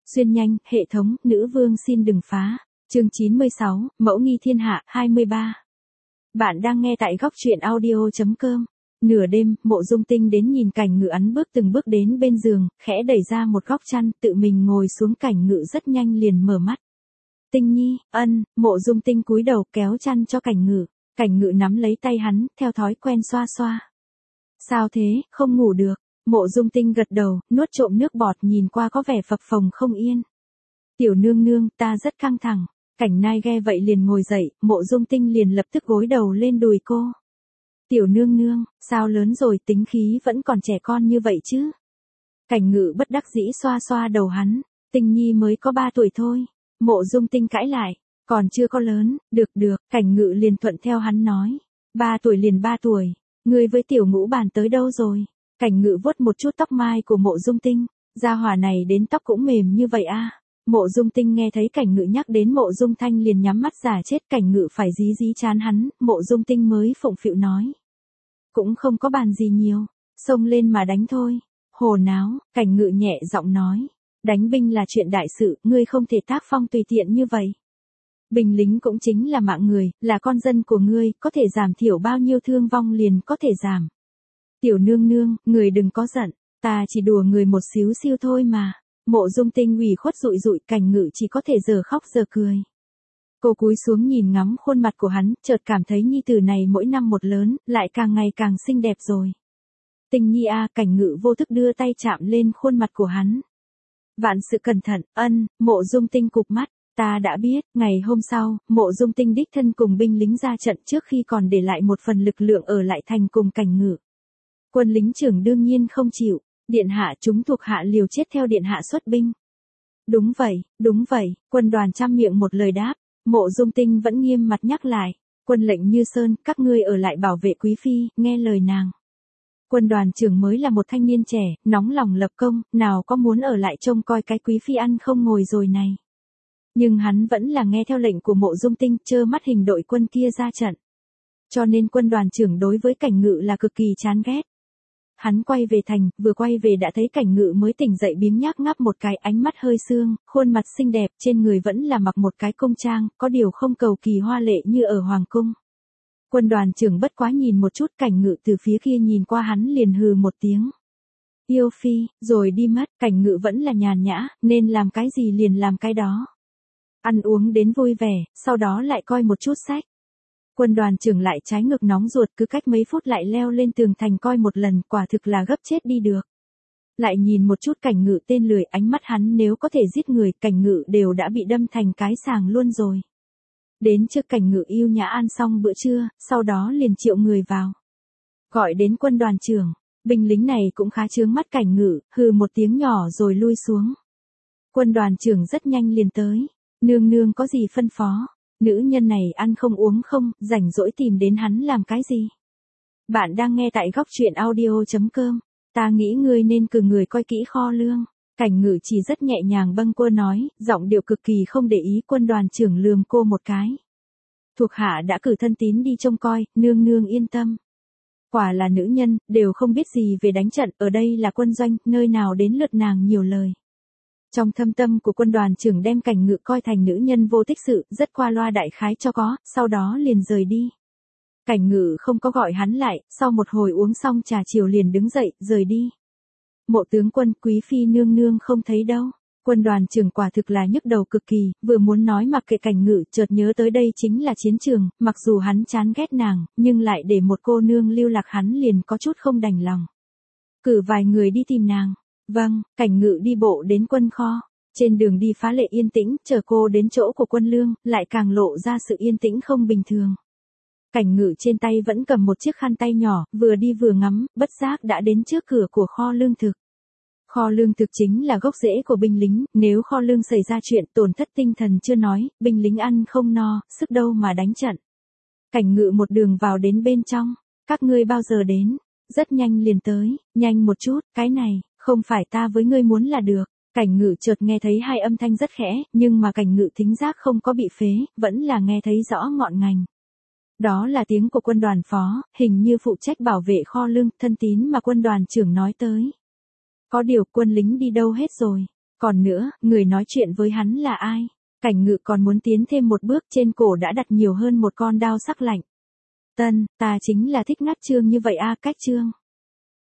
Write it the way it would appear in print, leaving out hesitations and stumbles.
Xuyên nhanh, hệ thống, nữ vương xin đừng phá. Chương 96, mẫu nghi thiên hạ, 23. Bạn đang nghe tại góc truyện audio.com. Nửa đêm, Mộ Dung Tinh đến nhìn Cảnh Ngự ắn bước từng bước đến bên giường, khẽ đẩy ra một góc chăn, tự mình ngồi xuống. Cảnh Ngự rất nhanh liền mở mắt. Tinh nhi, Mộ Dung Tinh cúi đầu kéo chăn cho Cảnh Ngự. Cảnh Ngự nắm lấy tay hắn, theo thói quen xoa xoa. Sao thế, không ngủ được? Mộ Dung Tinh gật đầu, nuốt trộm nước bọt, nhìn qua có vẻ phập phồng không yên. Tiểu nương nương, ta rất căng thẳng. Cảnh Nai nghe vậy liền ngồi dậy, Mộ Dung Tinh liền lập tức gối đầu lên đùi cô. Tiểu nương nương, sao lớn rồi tính khí vẫn còn trẻ con như vậy chứ? Cảnh Ngự bất đắc dĩ xoa xoa đầu hắn. Tinh nhi mới có 3 tuổi thôi. Mộ Dung Tinh cãi lại. Còn chưa có lớn, được, Cảnh Ngự liền thuận theo hắn nói. 3 tuổi liền 3 tuổi. Ngươi với Tiểu Ngũ Bàn tới đâu rồi? Cảnh Ngự vuốt một chút tóc mai của Mộ Dung Tinh. Gia hỏa này đến tóc cũng mềm như vậy à? Mộ Dung Tinh nghe thấy Cảnh Ngự nhắc đến Mộ Dung Thanh liền nhắm mắt giả chết. Cảnh Ngự phải dí dí chán hắn, Mộ Dung Tinh mới phụng phịu nói. Cũng không có bàn gì nhiều, xông lên mà đánh thôi. Hồ náo, Cảnh Ngự nhẹ giọng nói. Đánh binh là chuyện đại sự, ngươi không thể tác phong tùy tiện như vậy. Binh lính cũng chính là mạng người, là con dân của ngươi, có thể giảm thiểu bao nhiêu thương vong liền có thể giảm. Tiểu nương nương, người đừng có giận, ta chỉ đùa người một xíu xiu thôi mà. Mộ Dung Tinh ủy khuất rụi rụi, Cảnh Ngự chỉ có thể giờ khóc giờ cười. Cô cúi xuống nhìn ngắm khuôn mặt của hắn, chợt cảm thấy nhi tử này mỗi năm một lớn, lại càng ngày càng xinh đẹp rồi. Tinh nhi a, Cảnh Ngự vô thức đưa tay chạm lên khuôn mặt của hắn. Vạn sự cẩn thận, Mộ Dung Tinh cụp mắt. Ta đã biết. Ngày hôm sau, Mộ Dung Tinh đích thân cùng binh lính ra trận, trước khi còn để lại một phần lực lượng ở lại thành cùng Cảnh Ngự. Quân lính trưởng đương nhiên không chịu. Điện hạ, chúng thuộc hạ liều chết theo điện hạ xuất binh. Đúng vậy, quân đoàn trăm miệng một lời đáp. Mộ Dung Tinh vẫn nghiêm mặt nhắc lại. Quân lệnh như sơn, các ngươi ở lại bảo vệ quý phi, nghe lời nàng. Quân đoàn trưởng mới là một thanh niên trẻ, nóng lòng lập công, nào có muốn ở lại trông coi cái quý phi ăn không ngồi rồi này. Nhưng hắn vẫn là nghe theo lệnh của Mộ Dung Tinh, trơ mắt hình đội quân kia ra trận. Cho nên quân đoàn trưởng đối với Cảnh Ngự là cực kỳ chán ghét. Hắn quay về thành, vừa quay về đã thấy Cảnh Ngự mới tỉnh dậy biếng nhác ngáp một cái, ánh mắt hơi sương, khuôn mặt xinh đẹp, trên người vẫn là mặc một cái cung trang, có điều không cầu kỳ hoa lệ như ở hoàng cung. Quân đoàn trưởng bất quá nhìn một chút Cảnh Ngự từ phía kia nhìn qua hắn liền hừ một tiếng. Yêu phi, rồi đi mất. Cảnh Ngự vẫn là nhàn nhã, nên làm cái gì liền làm cái đó. Ăn uống đến vui vẻ, sau đó lại coi một chút sách. Quân đoàn trưởng lại trái ngược nóng ruột, cứ cách mấy phút lại leo lên tường thành coi một lần, quả thực là gấp chết đi được. Lại nhìn một chút Cảnh Ngự tên lười, ánh mắt hắn nếu có thể giết người, Cảnh Ngự đều đã bị đâm thành cái sàng luôn rồi. Đến trước Cảnh Ngự yêu nhã ăn xong bữa trưa, sau đó liền triệu người vào. Gọi đến quân đoàn trưởng, binh lính này cũng khá chướng mắt Cảnh Ngự, hừ một tiếng nhỏ rồi lui xuống. Quân đoàn trưởng rất nhanh liền tới. Nương nương có gì phân phó? Nữ nhân này ăn không uống không, rảnh rỗi tìm đến hắn làm cái gì? Bạn đang nghe tại góc truyện audio.com. Ta nghĩ ngươi nên cử người coi kỹ kho lương. Cảnh Ngự chỉ rất nhẹ nhàng bâng quơ nói, giọng điệu cực kỳ không để ý. Quân đoàn trưởng lườm cô một cái. Thuộc hạ đã cử thân tín đi trông coi, nương nương yên tâm. Quả là nữ nhân, đều không biết gì về đánh trận, ở đây là quân doanh, nơi nào đến lượt nàng nhiều lời. Trong thâm tâm của quân đoàn trưởng đem Cảnh Ngự coi thành nữ nhân vô tích sự, rất qua loa đại khái cho có, sau đó liền rời đi. Cảnh Ngự không có gọi hắn lại, sau một hồi uống xong trà chiều liền đứng dậy, rời đi. Mộ tướng quân, quý phi nương nương không thấy đâu. Quân đoàn trưởng quả thực là nhức đầu cực kỳ, vừa muốn nói mặc kệ Cảnh Ngự, chợt nhớ tới đây chính là chiến trường, mặc dù hắn chán ghét nàng, nhưng lại để một cô nương lưu lạc hắn liền có chút không đành lòng. Cử vài người đi tìm nàng. Vâng, Cảnh Ngự đi bộ đến quân kho. Trên đường đi phá lệ yên tĩnh, chờ cô đến chỗ của quân lương, lại càng lộ ra sự yên tĩnh không bình thường. Cảnh Ngự trên tay vẫn cầm một chiếc khăn tay nhỏ, vừa đi vừa ngắm, bất giác đã đến trước cửa của kho lương thực. Kho lương thực chính là gốc rễ của binh lính, nếu kho lương xảy ra chuyện tổn thất tinh thần chưa nói, binh lính ăn không no, sức đâu mà đánh trận. Cảnh Ngự một đường vào đến bên trong. Các ngươi bao giờ đến? Rất nhanh liền tới, nhanh một chút, cái này, không phải ta với ngươi muốn là được. Cảnh Ngự chợt nghe thấy hai âm thanh rất khẽ, nhưng mà Cảnh Ngự thính giác không có bị phế, vẫn là nghe thấy rõ ngọn ngành. Đó là tiếng của quân đoàn phó, hình như phụ trách bảo vệ kho lương, thân tín mà quân đoàn trưởng nói tới. Có điều quân lính đi đâu hết rồi? Còn nữa, người nói chuyện với hắn là ai? Cảnh Ngự còn muốn tiến thêm một bước, trên cổ đã đặt nhiều hơn một con đao sắc lạnh. Tân, ta chính là thích ngắt Trương như vậy a, cách Trương.